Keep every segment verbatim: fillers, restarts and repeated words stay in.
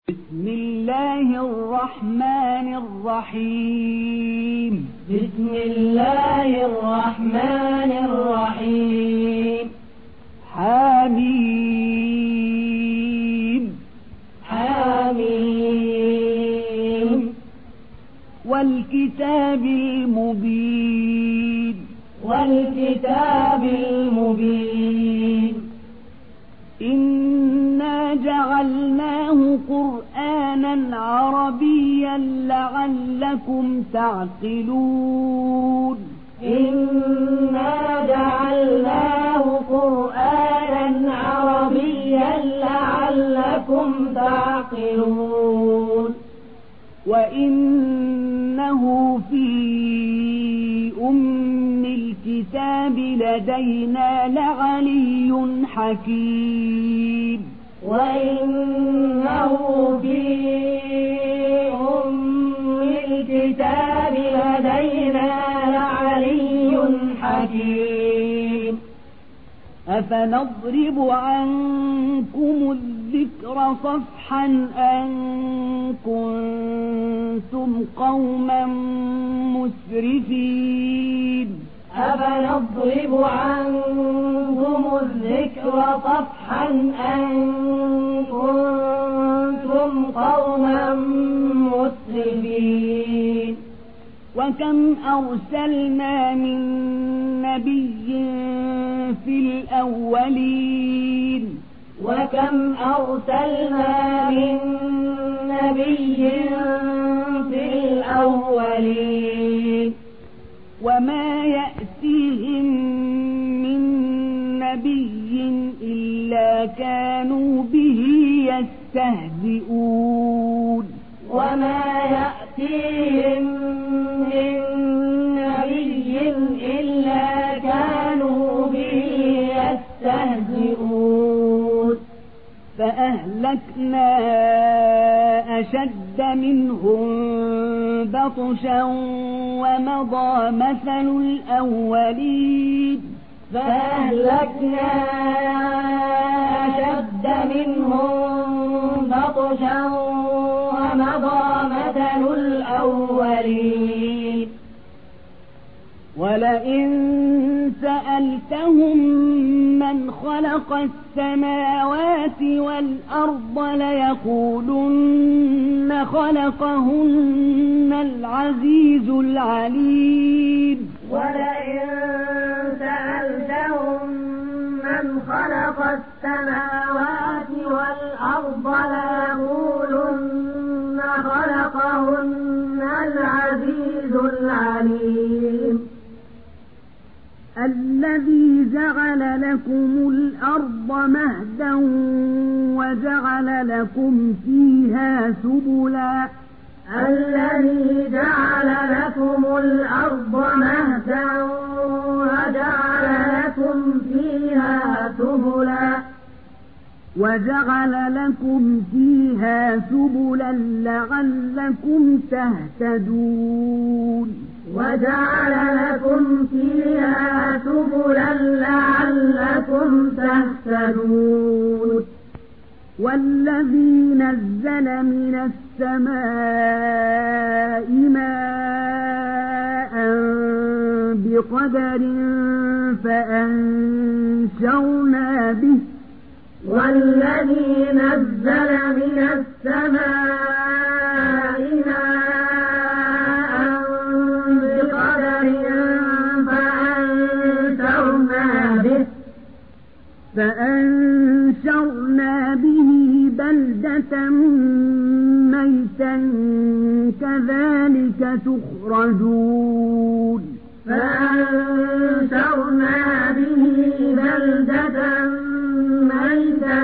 بسم الله الرحمن الرحيم بسم الله الرحمن الرحيم حميم حميم والكتاب المبين والكتاب المبين إنا جعلناه قرآنا عربيا لعلكم تعقلون إنا جعلناه قرآنا عربيا لعلكم تعقلون وإنه في أم الكتاب لدينا لعلي حكيم وإنه في أم الكتاب لدينا لعلي حكيم أفنضرب عنكم الذكر صفحا أن كنتم قوما مسرفين أفنضرب عنكم الذكر صفحا أن كنتم قوما مسرفين وكم أرسلنا من نبي في الأولين وكم أرسلنا من نبي في الأولين وما يأتيهم من نبي إلا كانوا به يستهزئون وما يأتيهم من نبي إلا كانوا به يستهزئون فأهلكنا أشد منهم بطشا ومضى مثل الأولين فأهلكنا أشد منهم بطشا ومضى مثل الأولين ولئن سألتهم من خلق السماوات والأرض ليقولن خلقهن العزيز العليم ولئن سألتهم من خلق السماوات والأرض ليقولن خلقهن العزيز العليم الذي جعل لكم الأرض مهدا وجعل لكم فيها سبلا الذي جعل لكم الأرض مهدا وجعل لكم فيها سبلا وجعل لكم فيها سبلا لعلكم تهتدون وجعل لكم فيها سبلا لعلكم تهتدون والذي نزل من السماء ماء بقدر فأنشرنا به والذي نزل من السماء ماء بقدر فأنشرنا به فأنشرنا به بلدة ميتا كذلك تخرجون فأنشرنا به بلدة ميتا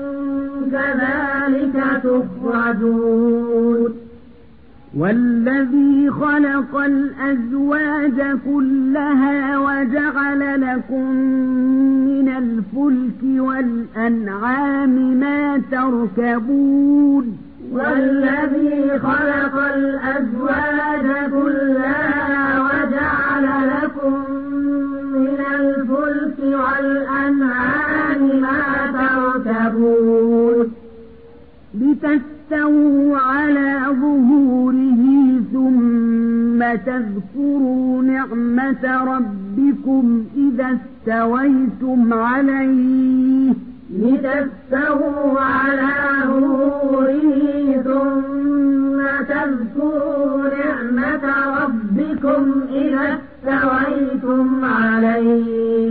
كذلك تخرجون والذي خلق الأزواج كلها وجعل لكم من الفلك والأنعام ما تركبون والذي خلق الأزواج كلها وجعل لكم من الفلك والأنعام ما تركبون لتستووا لتستووا على ظهوره ثم تذكروا نعمة ربكم إذا استويتم عليه لتستووا على ظهوره ثم تذكروا نعمة ربكم إذا استويتم عليه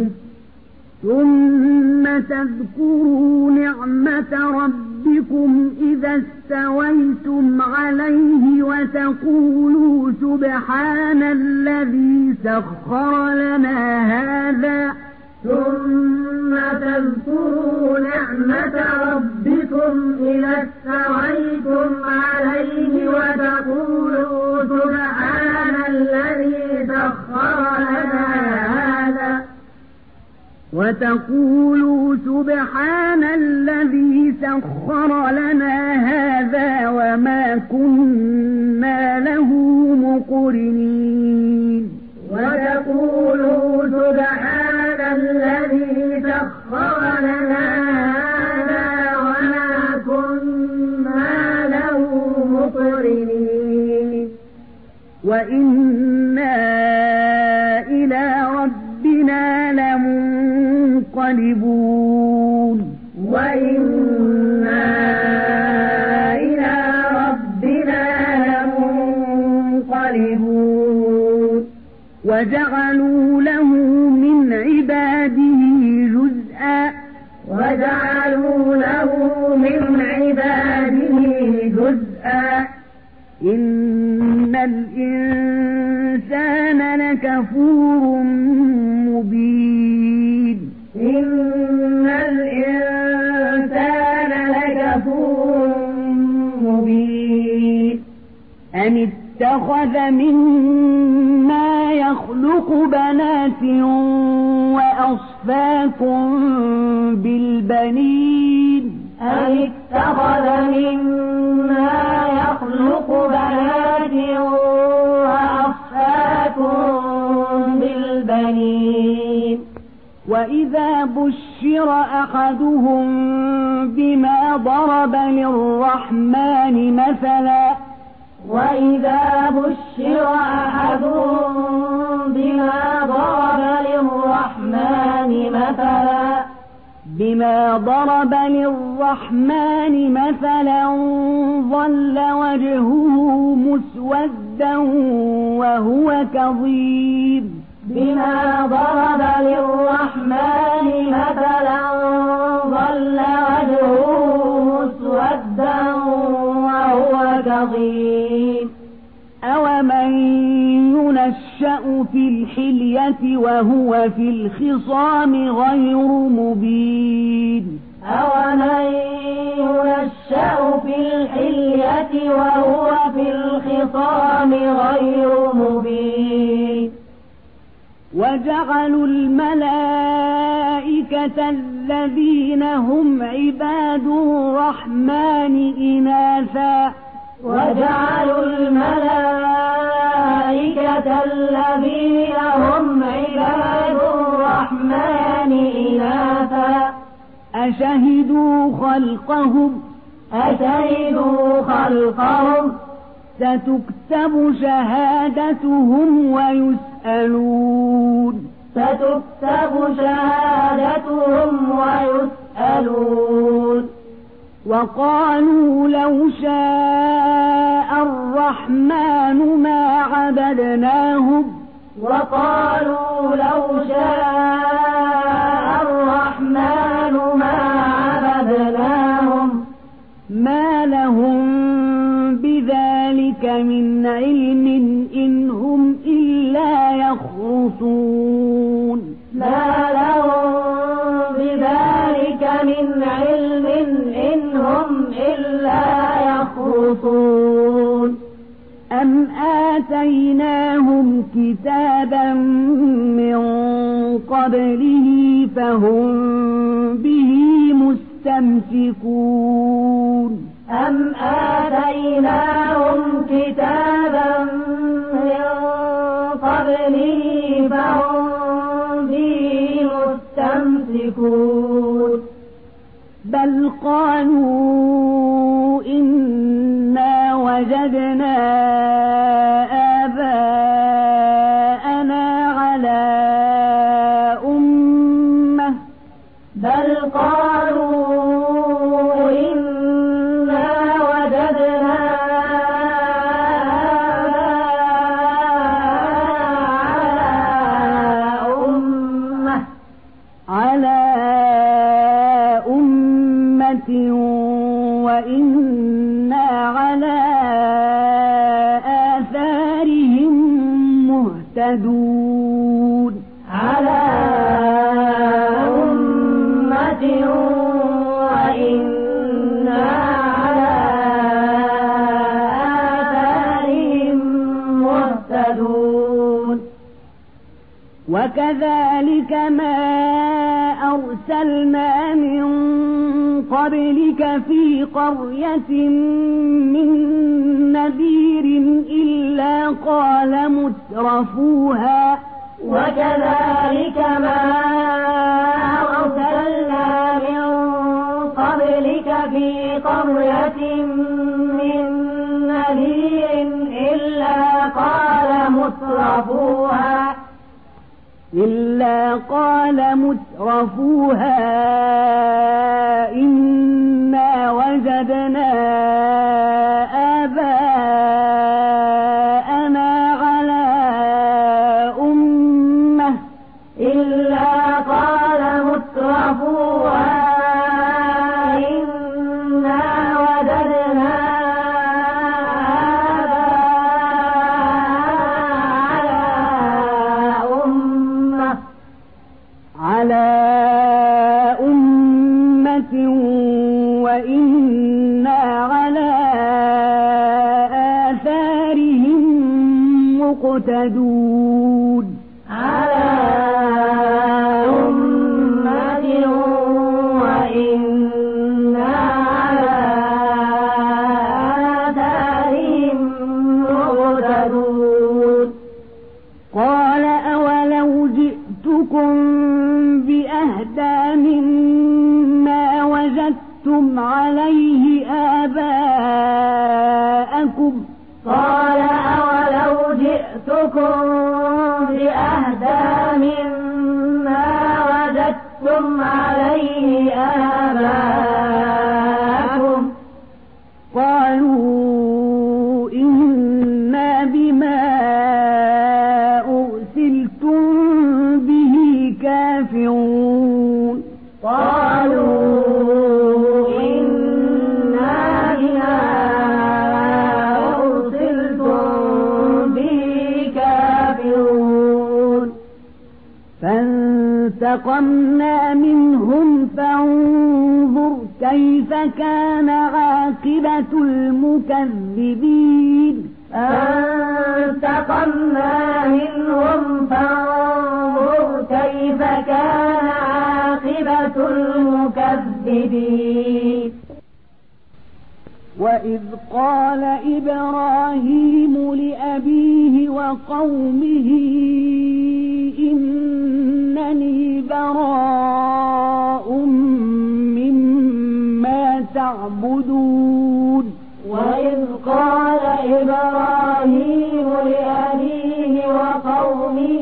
ثم تذكروا نعمة ربكم إذا استويتم عليه وتقولوا سبحان الذي سخر لنا هذا ثم تذكروا نعمة ربكم إذا استويتم عليه وتقولوا سبحان الذي سخر لنا هذا وتقولوا سبحان الذي سخر لنا هذا وما كنا له مقرنين وتقولوا سبحان الذي سخر لنا هذا وما كنا له مقرنين وإنا إلى ربنا لمنقلبون وإنا إلى ربنا لمنقلبون وجعلوا له من عباده جزءا وجعلوا له من عباده جزءا إن الإنسان لكفور مبين إن الإنسان لكفور مبين أم اتخذ مما يخلق بنات وأصفاكم بالبنين أم اتخذ مما يخلق بنات وأصفاكم بالبنين وإذا بشر أحدهم بما ضرب للرحمن مثلا وإذا بشر أحدهم بما ضرب للرحمن مثلا بما ضرب للرحمن مثلا ظل وجهه مسودا وهو كظيم بما ضرب للرحمن مثلا ظل وجهه مسودا وهو كظيم أومن ينشأ في الحلية وهو في الخصام غير مبين أومن ينشأ في الحلية وهو في الخصام غير مبين وجعلوا الملائكة الذين هم عباد الرحمن إناثا وجعلوا الملائكة الذين هم عباد الرحمن إناثا أشهدوا خلقهم أشهدوا خلقهم ستكتب شهادتهم ويسألون ستكتب شهادتهم ويسألون وقالوا لو شاء الرحمن ما عبدناهم وقالوا لو شاء الرحمن ما عبدناهم ما لهم بذلك من علم إن هم إلا يخرصون ما لهم بذلك من علم إن هم إلا يخرصون أم آتيناهم كتابا من قبله فهم به مستمسكون أم آتيناهم كتابا من قبله فهم به مستمسكون بل قالوا إن وجدنا آباءنا على أمة بل قالوا إنا وجدنا آباءنا على أمة وإنا على آثارهم مهتدون على أمة وإنا على آثارهم مهتدون وكذلك ما أرسلنا من قبلك في قرية من نذير إلا قال مترفوها وكذلك ما أرسلنا من قبلك في قرية من نذير إلا قال مترفوها إلا قال مترفوها إنا وجدنا آباءنا على أمة إلا قال مترفوها إنا وجدنا على أمة وإنا على آثارهم مقتدون على أمة وإنا على آثارهم مقتدون قال أولو جئتكم بأهدى مما وجدتم عليه آباءكم قال أولو جئتكم بأهدى مما وجدتم عليه آباءكم قالوا إنا بما أرسلتم به كافرون قالوا إنا بما أرسلتم به كافرون فانتقمنا منهم فانظر كيف كان عاقبة المكذبين فانتقمنا منهم فانظر كيف كان عاقبة المكذبين وإذ قال إبراهيم لأبيه وقومه إنني براء مما تعبدون وإذ قال إبراهيم لأبيه وقومه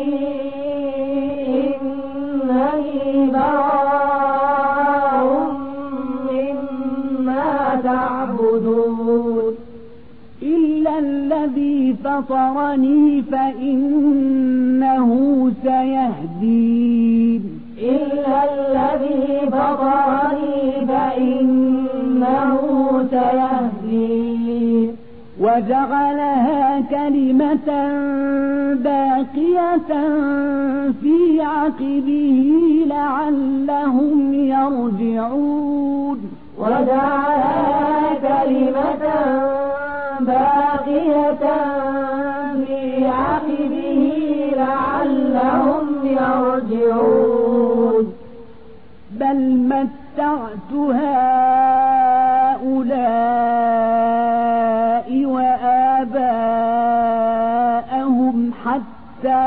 إنني براء مما تعبدون إلا الذي فطرني فإنه سيهدين إلا الذي فطرني فإنه سيهدين وجعلها كلمة باقية في عقبه لعلهم يرجعون وجعلها كلمة باقية في عقبه لعلهم يرجعون بل متعت هؤلاء وآباءهم حتى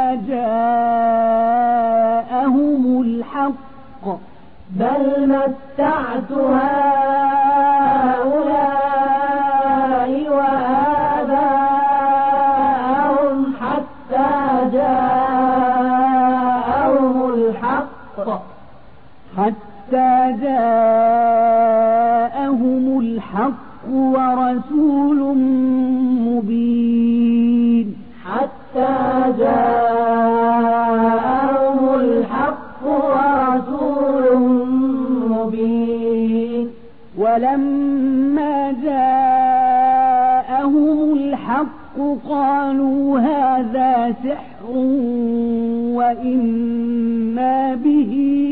جاءهم الحق بل متعت هؤلاء وآباءهم ورسول مبين حتى جاءهم الحق ورسول مبين ولما جاءهم الحق قالوا هذا سحر وإنا به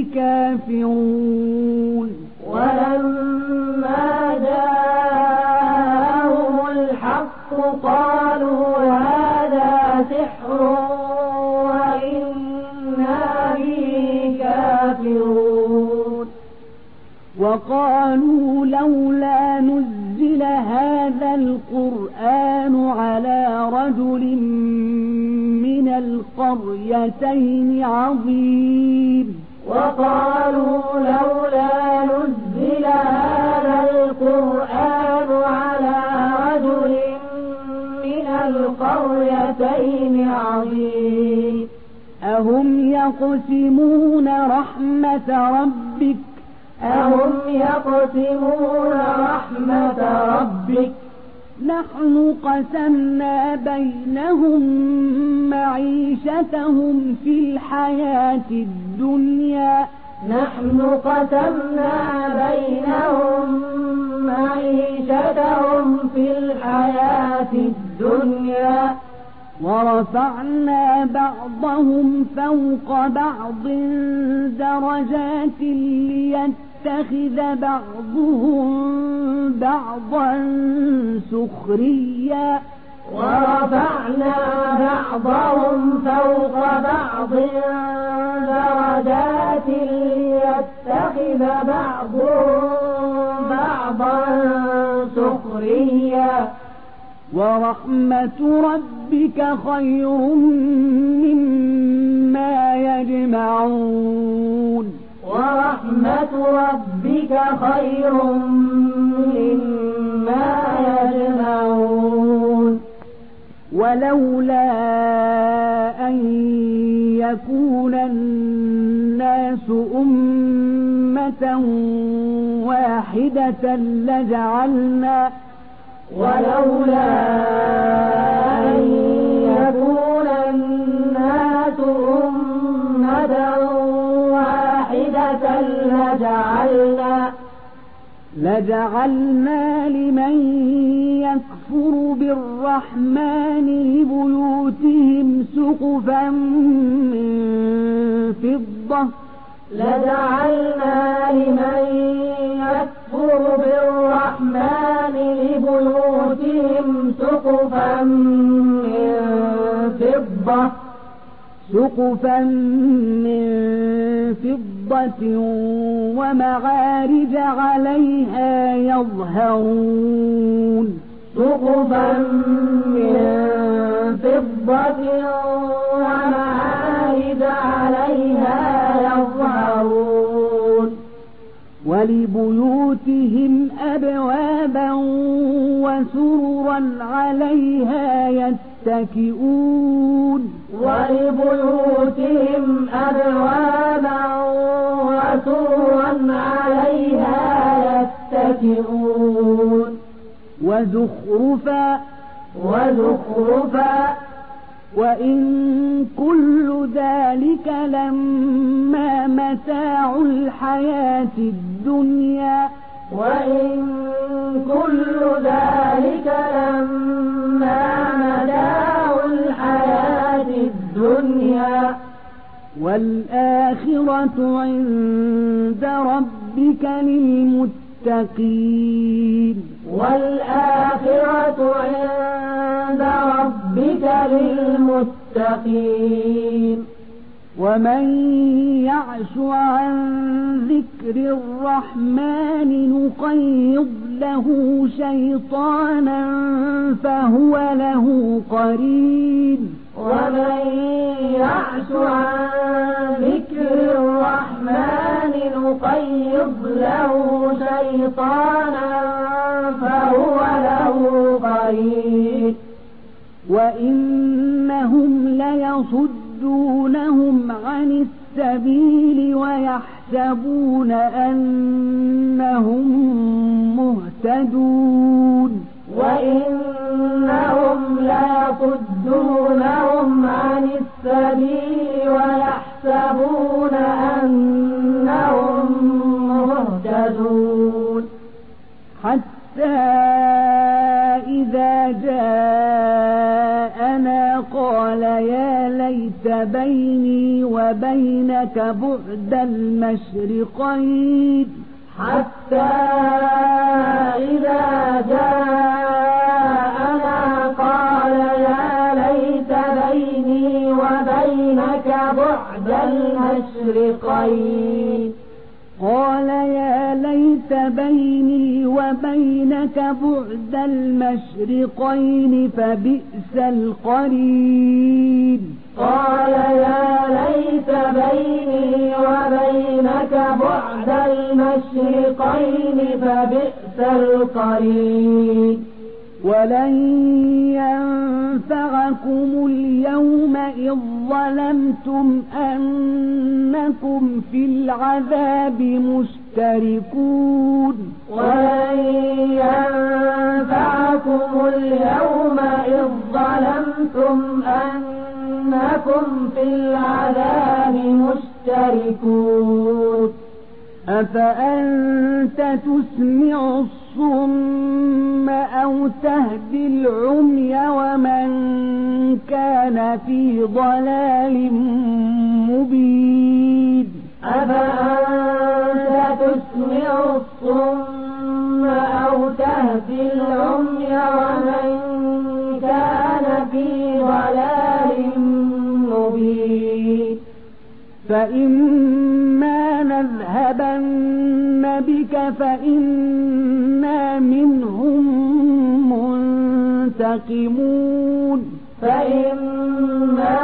كافرون ولما جاءهم الحق قالوا هذا سحر وإنا به كافرون وقالوا لولا نزل هذا القرآن على رجل من القريتين عظيم وقالوا لولا نزل هذا القرآن على رجل من القريتين عظيم أهم يقسمون رحمة ربك أهم يقسمون رحمة ربك نحن قسمنا بينهم معيشتهم في الحياة الدنيا نحن قسمنا بينهم معيشتهم في الحياة الدنيا ورفعنا بعضهم فوق بعض درجات ليتخذ بعضهم بعضا سخريا ورفعنا بعضهم فوق بعض درجات ليتخذ بعضهم بعضا سخريا ورحمة ربك خير مما يجمعون ورحمة ربك خير مما يجمعون ولولا أن يكون الناس أمة واحدة لجعلنا ولولا أن يكون الناس أمة واحدة لجعلنا لجعلنا لمن يكفر بالرحمن لبيوتهم سقفا من فضة لجعلنا لمن يكفر بالرحمن لبيوتهم سقفا من فضة سقفا من فضة ومعارج عليها يظهرون سقفا من فضة ومعارج عليها يظهرون ولبيوتهم أبوابا وسررا عليها يتكئون ولبيوتهم أبوابا وسررا عليها يتكئون وزخرفا وزخرفا وإن كل ذلك لما متاع الحياة الدنيا وإن كل ذلك لما متاع الحياة الدنيا والآخرة عند ربك للمتقين والآخرة عند ربك للمتقين ومن يعش عن ذكر الرحمن نقيض له شيطانا فهو له قرين ومن يعش عن ذكر الرحمن نقيض له شيطانا فهو له قرين وإنهم ليصدونهم عن السبيل ويحسبون أنهم مهتدون جاءنا قال يا ليت بيني وبينك بعد المشرقين حتى إذا جاءنا قال يا ليت بيني وبينك بعد المشرقين قال يا ليت بيني وبينك بعد المشرقين فبئس القرين قال يا ليت بيني وبينك بعد المشرقين فبئس القرين ولن ينفعكم اليوم إذ ظلمتم أنكم في العذاب مشتركون ولن ينفعكم اليوم إذ ظلمتم أنكم في العذاب مشتركون أفأنت تسمع الصم أو تهدي العمي ومن كان في ضلال مبين أفأنت تسمع الصم أو تهدي العمي ومن كان في ضلال مبين فإما نذهبن بك فإنا منهم منتقمون فإما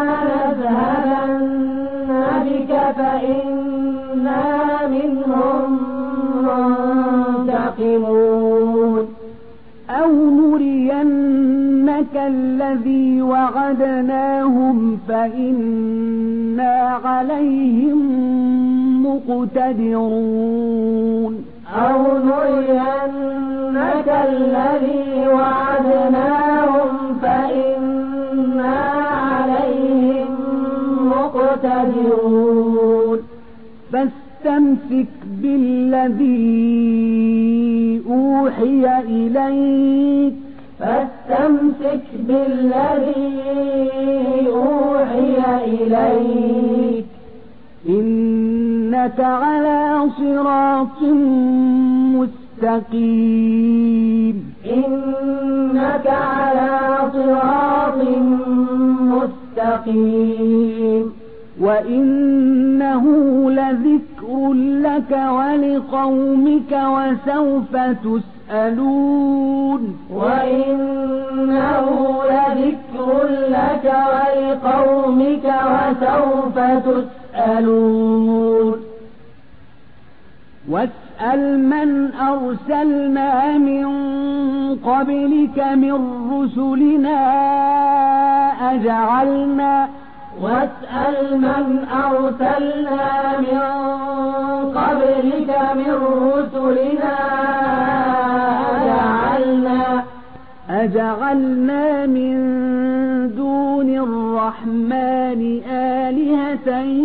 نذهبن بك فإنا منهم منتقمون أو نرينك الذي وعدناهم فإنا عليهم مقتدرون أو نرينك الذي وعدناهم فإنا عليهم مقتدرون فاستمسك بالذي أوحي إليك فاستمسك بالذي أوحي إليك إنك على صراط مستقيم إنك على صراط مستقيم وإنه لذكر لك ولقومك وسوف تسألون وإنه لذكر لك ولقومك وسوف تسألون واسأل من أرسلنا من قبلك من رسلنا أجعلنا واسأل من أرسلنا من قبلك من رسلنا أجعلنا أجعلنا من دون الرحمن آلهة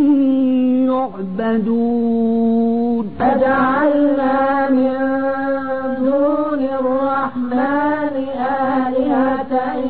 يعبدون أجعلنا من دون الرحمن آلهة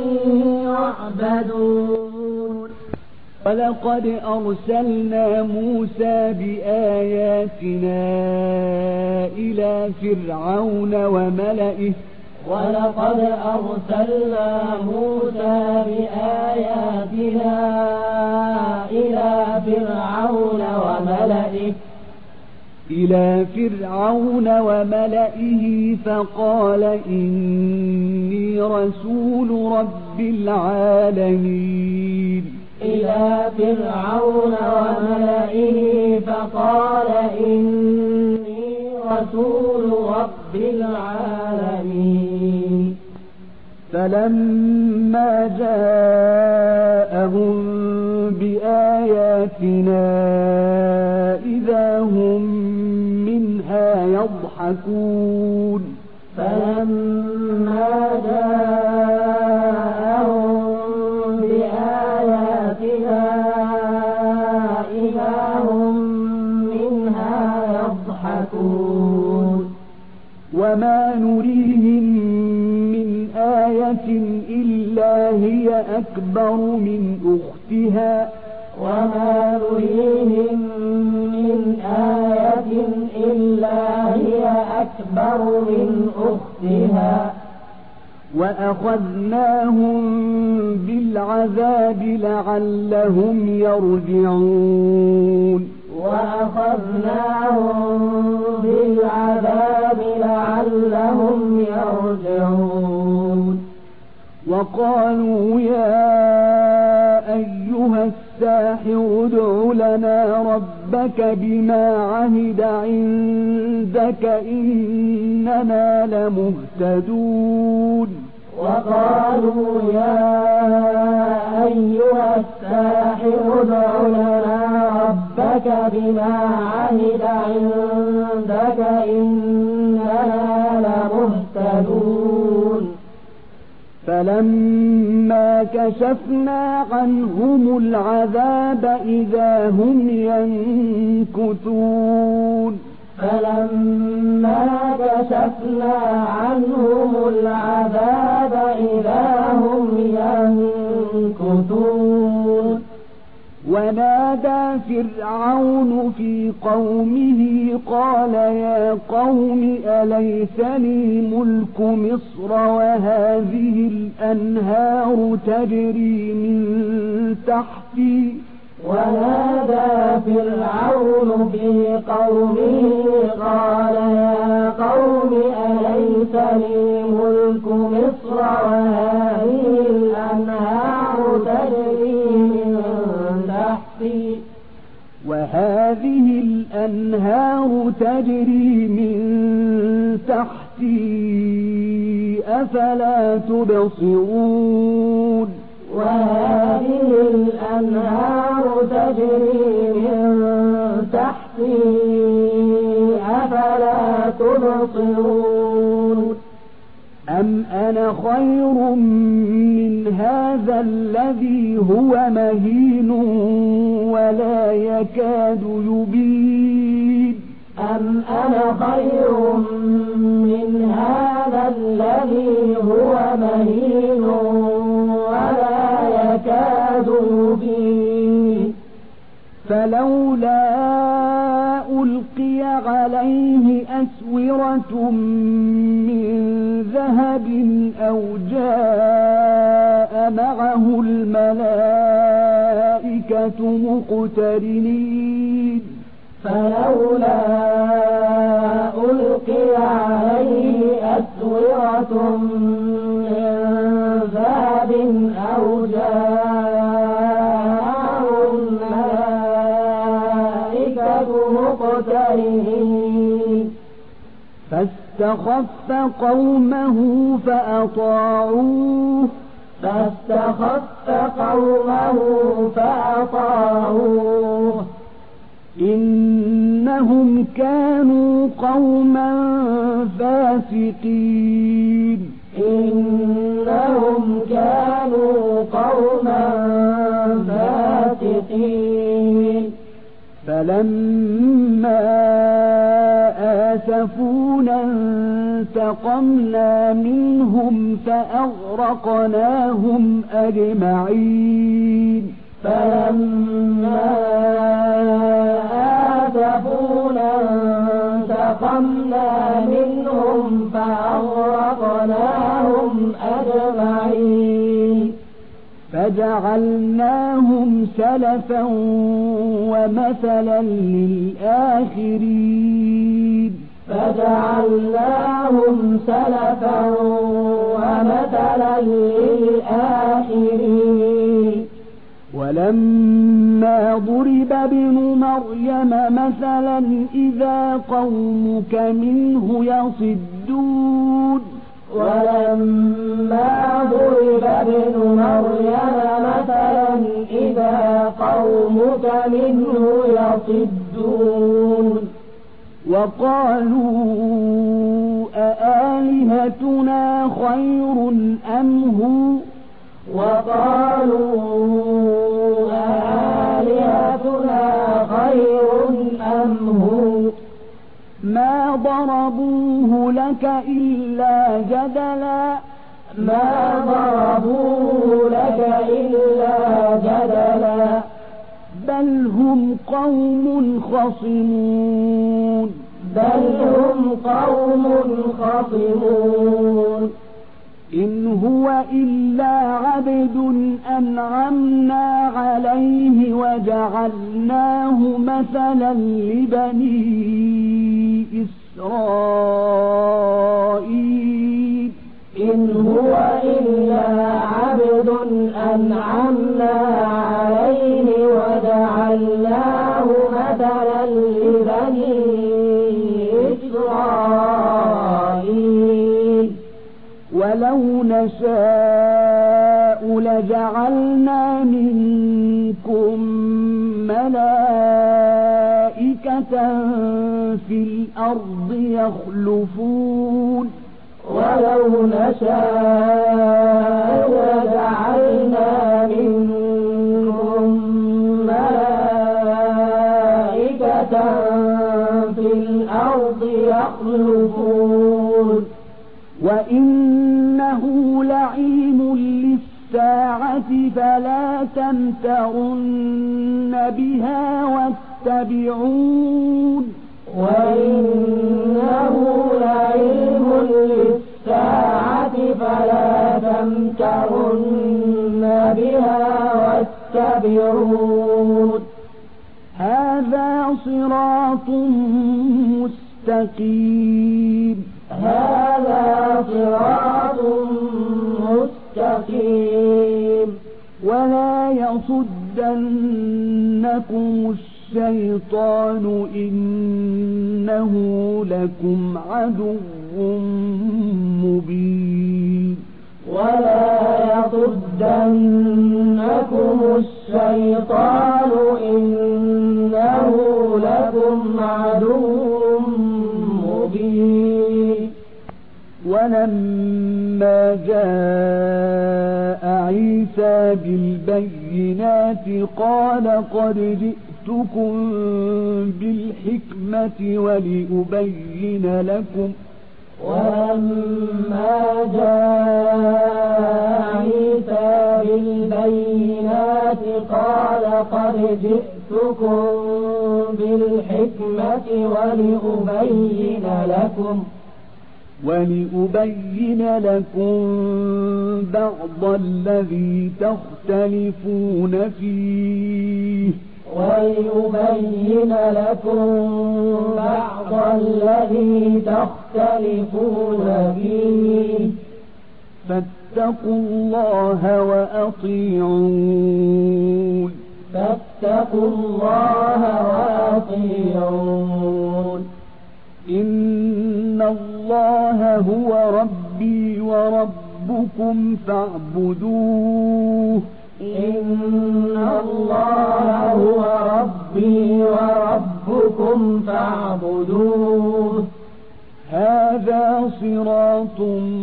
يعبدون ولقد أرسلنا موسى بآياتنا إلى فرعون وملئه ولقد أرسلنا موسى بآياتنا إلى فرعون وملئه إلى فرعون وملئه فقال إني رسول رب العالمين إلى فرعون وملئه فقال إني رسول رب العالمين فلما جاءهم بآياتنا إذا هم منها يضحكون فلما جاءهم بآياتنا إذا هم منها يضحكون وما نريهم من آية آية إلا هي أكبر من أختها وما نريهم من آية إلا هي أكبر من أختها وأخذناهم بالعذاب لعلهم يرجعون وأخذناهم بالعذاب لعلهم يرجعون وقالوا يا أيها الساحر ادع لنا ربك بما عهد عندك إننا لمهتدون وقالوا يا أيها الساحر ادع لنا ربك بما عهد عندك إننا لمهتدون فلما كشفنا عنهم العذاب إذا هم ينكثون فلما كشفنا عنهم العذاب إذا هم ينكثون ونادى فرعون في قومه قال يا قوم أليس لي ملك مصر وهذه الأنهار تجري من تحتي ونادى فرعون في قومه قال يا قوم أليس لي ملك مصر وهذه الأنهار تجري من تحتي وهذه الأنهار تجري من تحتي أفلا تبصرون وهذه الأنهار تجري من تحتي أفلا تبصرون أم أنا خير من هذا الذي هو مهين ولا يكاد يبين أم أنا خير من هذا الذي هو مهين ولا يكاد يبين فلولا ألقي عليه أسورة من ذهب أو جاء معه الملائكة مقترنين فلولا ألقي عليه أسورة من ذهب أو جاء الملائكة مقترنين فاستخف قومه فأطاعوه فاستخف قومه فأطاعوه إنهم كانوا قوما فاسقين إنهم كانوا قوما فاسقين فلما آسفونا انتقمنا منهم فأغرقناهم أجمعين فلما آسفونا انتقمنا منهم فأغرقناهم أجمعين فجعلناهم سلفا ومثلا للآخرين فجعلناهم سلفا ومثلا للآخرين ولما ضرب ابن مريم مثلا إذا قومك منه يصدون ولما ضرب ابن مريم مثلا إذا قومك منه يصدون وقالوا أآلهتنا خير أم هو وقالوا آلهتنا خير أم هو ما ضربوه لك إلا جدلا ما ضربوه لك إلا جدلا بل هم قوم خصمون بل هم قوم خصمون إن هو إلا عبد أنعمنا عليه وجعلناه مثلا لبني إسرائيل إن هو إلا عبد أنعمنا عليه وجعلناه مثلا لبني إسرائيل ولو نشاء لجعلنا منكم ملائكة في الأرض يخلفون ولو نشاء لجعلنا منكم ملائكة في الأرض يخلفون وإنه لعلم للساعة فلا تمترن بها واتبعون وإنه لعلم للساعة فلا تمترن بها واتبعون هذا صراط مستقيم هذا صراط مستقيم ولا يصدنكم الشيطان إنه لكم عدو مبين ولا يصدنكم الشيطان إنه لكم عدو مبين ولما جاء عيسى بالبينات قال قد جئتكم بالحكمة ولأبين لكم ولما جاء عيسى بالبينات قال قد جئتكم بالحكمة ولأبين لكم ولأبين لكم بعض الذي تختلفون فيه وليبين لكم بعض الذي تختلفون فيه فاتقوا الله وأطيعون فاتقوا الله وأطيعون إن الله هو ربي وربكم فاعبدوه إن الله هو ربي وربكم فاعبدوه هذا صراط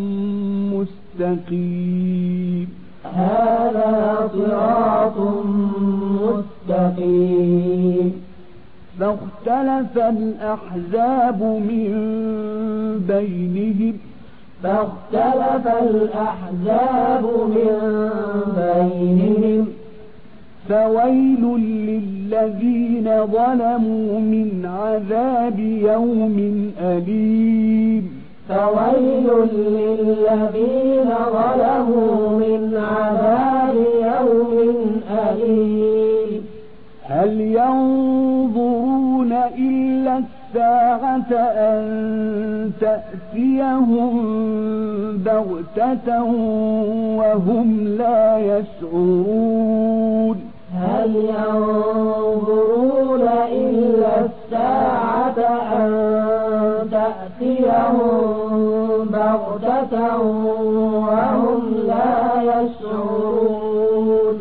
مستقيم هذا صراط مستقيم فاختلف الأحزاب من بينهم فاختلف الأحزاب من بينهم فويل للذين ظلموا من عذاب يوم أليم فويل للذين ظلموا من عذاب يوم أليم هل ينظرون إلا الساعة أن تأتيهم بغتة وهم لا يشعرون هل ينظرون إلا الساعة أن تأتيهم بغتة وهم لا يشعرون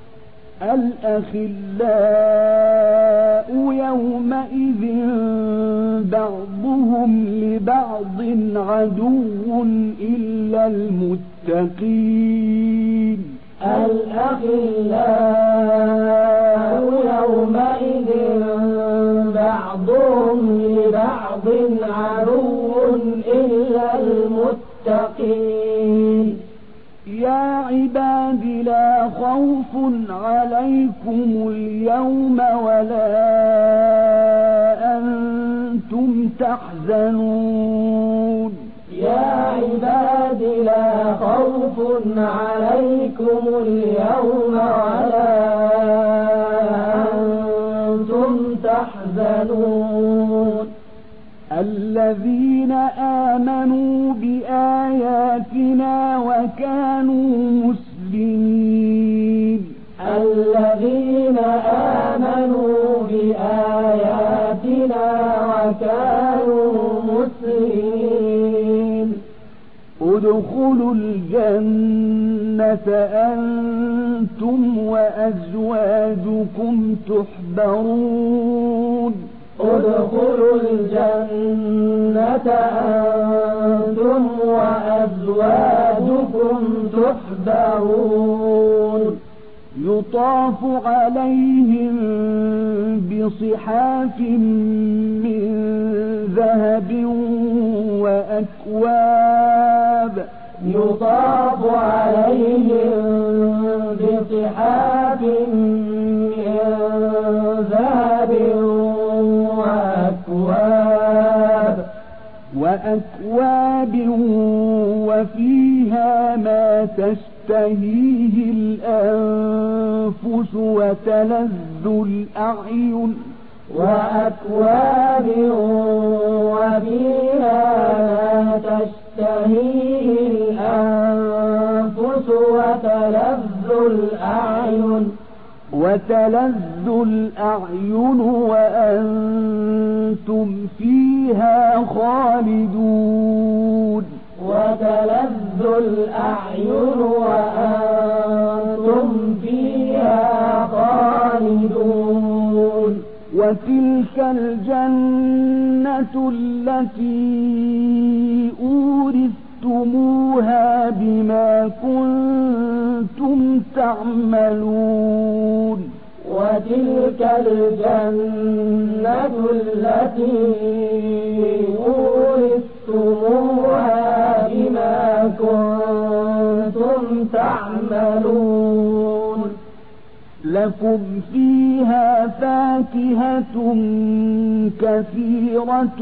الأخلاء يومئذ بعضهم لبعض عدو إلا المتقين الأخلاء يومئذ بعضهم لبعض عدو إلا المتقين يا عباد لا خوف عليكم اليوم ولا أنتم تحزنون يا عباد لا خوف عليكم اليوم ولا أنتم تحزنون الذين آمنوا بآياتنا وكانوا مسلمين الذين آمنوا بآياتنا وكانوا مسلمين ادخلوا الجنة أنتم وأزواجكم تحبرون ادخلوا الجنة أنتم وأزواجكم تحبرون يطاف عليهم بصحاف من ذهب وأكواب يطاف عليهم بصحاف من ذهب وأكواب وأكواب وفيها ما تشتهيه الأنفس وتلذ الأعين وأكواب وفيها ما تشتهيه الأنفس وتلذ الأعين وتلذ الأعين وأنتم فيها خالدون وتلذ الأعين وأنتم فيها خالدون وتلك الجنة التي أورثتموها بما كنتم تعملون وتلك الجنة التي أورثتموها بما كنتم تعملون لكم فيها فاكهة كثيرة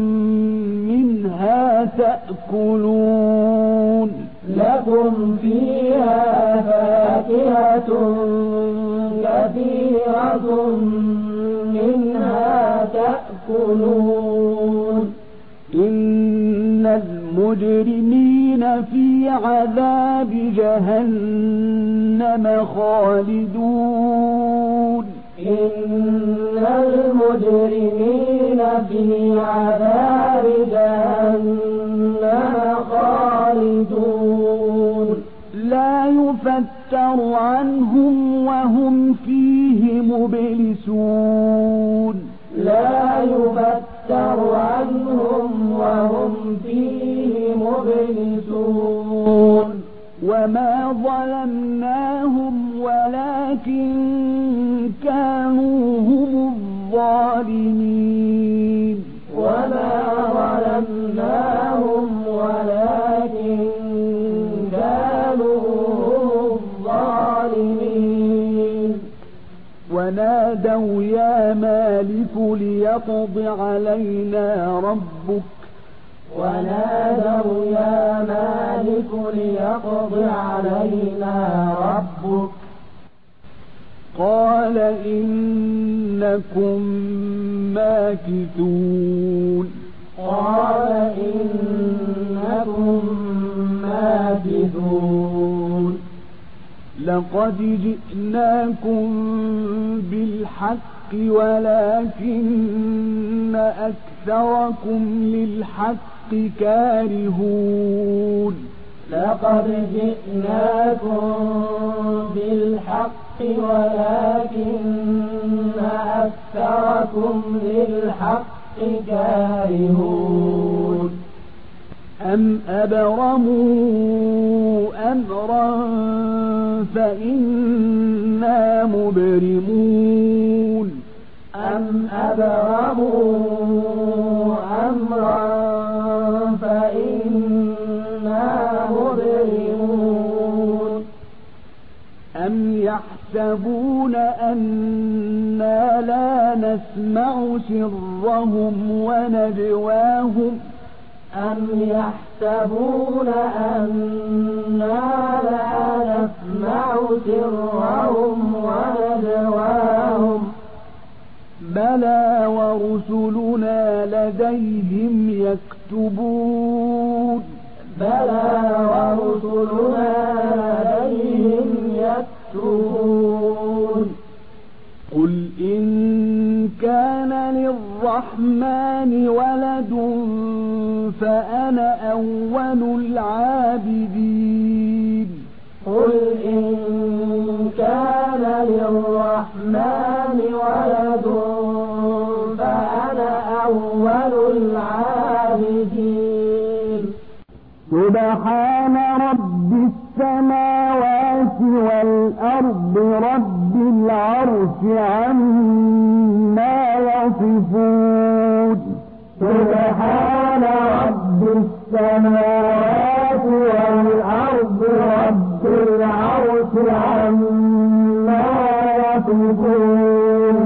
منها تأكلون لكم فيها فاكهة كثيرة منها تأكلون إن المجرمين في عذاب جهنم خالدون إن المجرمين في عذاب جهنم خالدون لا يفتر عنهم وهم فيه مبلسون لا يفتر عنهم وهم فيه مبلسون وما ظلمناهم ولكن كانوا هم الظالمين وما ظلمناهم ولكن كانوا هم الظالمين ونادوا يا مالك ليقض علينا ربك ونادوا يا مالك ليقض علينا ربك قال إنكم ماكثون قال إنكم ماكثون لقد جئناكم بالحق ولكن أكثركم للحق كارهون لقد جئناكم بالحق ولكن أكثركم للحق كارهون أم أبرموا أمرا فإنا مبرمون أم أبرموا أمرا فإنا مبرمون أم يحسبون أنا لا نسمع سرهم ونجواهم أم يحسبون أنا لا نسمع سرهم ونجواهم بلى ورسلنا لديهم يكتبون بلى ورسلنا لديهم يكتبون قل إن كان للرحمن ولد فأنا أول العابدين قل إن كان للرحمن ولد فأنا أول العابدين سبحان رب السماوات والأرض رب العرش عما يصفون سبحان رب السماوات والأرض رب العرش عما يصفون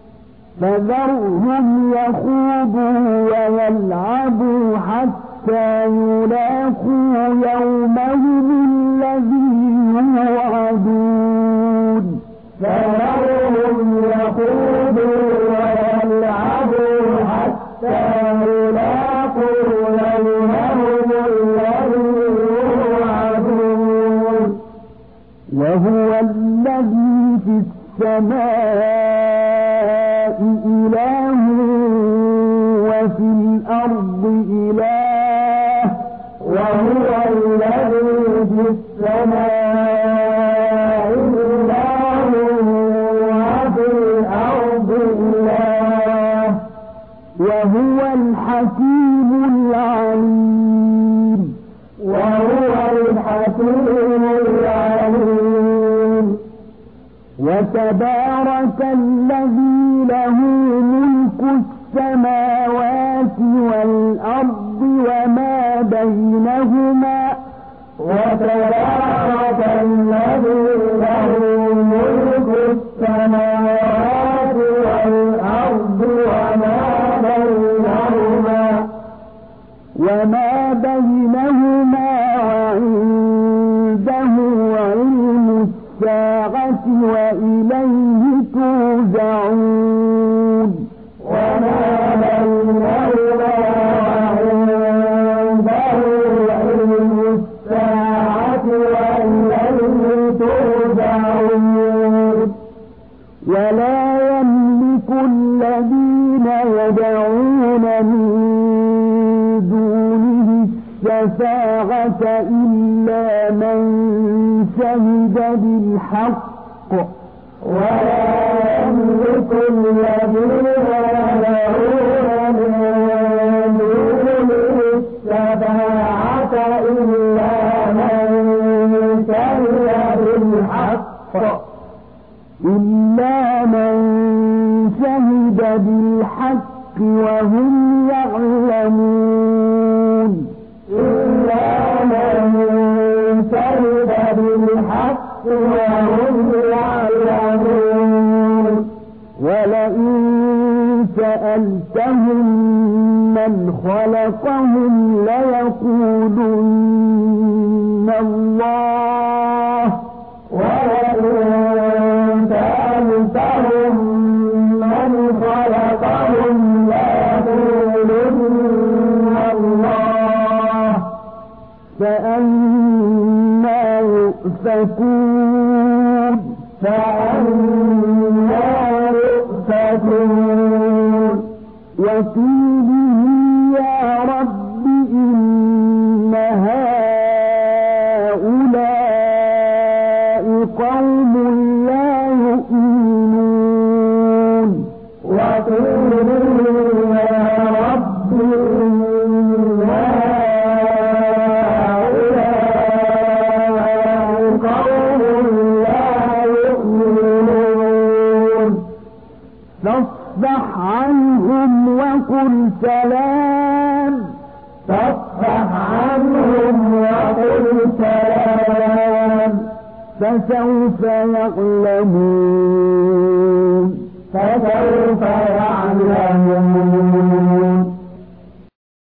فذرهم يخوضوا ويلعبوا حتى يلاقوا يومهم الذي يوعدون فذرهم يخوضوا ويلعبوا حتى يلاقوا يومهم الذي يوعدون وهو الذي في السماء إله وفي الأرض إله وهو الذي في السماء إله وفي الأرض إله وهو الحكيم العليم وهو الحكيم العليم وتبارك الذي له ملك السماوات والأرض وما بينهما وتبارك الذي له ملك السماوات والأرض وما بينهما وما بينهما وعنده علم الساعة وإليه ترجعون وما بينهما وعنده علم الساعة وإليه ترجعون ولا يملك الذين يدعون من دونه الشفاعة إلا من شهد بالحق ولا يملك الذين يدعون من دونه الشفاعة إلا من شهد بالحق إلا من شهد بالحق وهم يعلمون إلا من شهد بالحق وهم يعلمون ولئن سألتهم من خلقهم ليقولن الله ولئن سألتهم من خلقهم ليقولن الله فأنى يؤفكون فأنى يؤفكون وقيله يا رب إن هؤلاء قوم لا يؤمنون وقيله يا رب إن هؤلاء قوم لا يؤمنون فاصفح عنهم وقل سلام فاصفح عنهم وقل سلام فسوف يعلمون فسوف يعلمون